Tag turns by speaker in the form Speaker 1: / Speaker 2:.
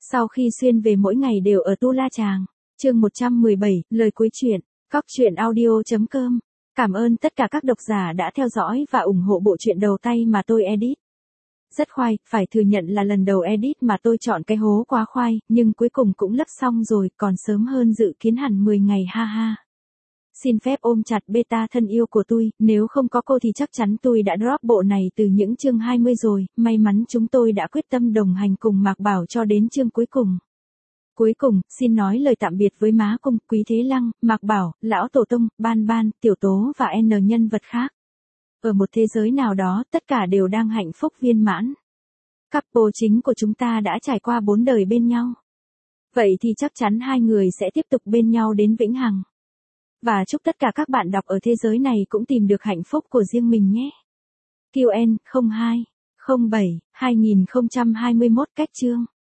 Speaker 1: Sau khi xuyên về mỗi ngày đều ở Tu La Chàng. Chương 117, lời cuối truyện. Cóc truyện audio.com. Cảm ơn tất cả các độc giả đã theo dõi và ủng hộ bộ truyện đầu tay mà tôi edit. Rất khoai, phải thừa nhận là lần đầu edit mà tôi chọn cái hố quá khoai, nhưng cuối cùng cũng lấp xong rồi, còn sớm hơn dự kiến hẳn 10 ngày ha ha. Xin phép ôm chặt beta thân yêu của tôi, nếu không có cô thì chắc chắn tôi đã drop bộ này từ những chương 20 rồi, may mắn chúng tôi đã quyết tâm đồng hành cùng Mạc Bảo cho đến chương cuối cùng. Cuối cùng, xin nói lời tạm biệt với má Cung, Quý Thế Lăng, Mạc Bảo, Lão Tổ Tông, Ban Ban, Tiểu Tố và N nhân vật khác. Ở một thế giới nào đó, tất cả đều đang hạnh phúc viên mãn. Couple chính của chúng ta đã trải qua 4 đời bên nhau. Vậy thì chắc chắn hai người sẽ tiếp tục bên nhau đến vĩnh hằng. Và chúc tất cả các bạn đọc ở thế giới này cũng tìm được hạnh phúc của riêng mình nhé. QN 02 07 2021 cách chương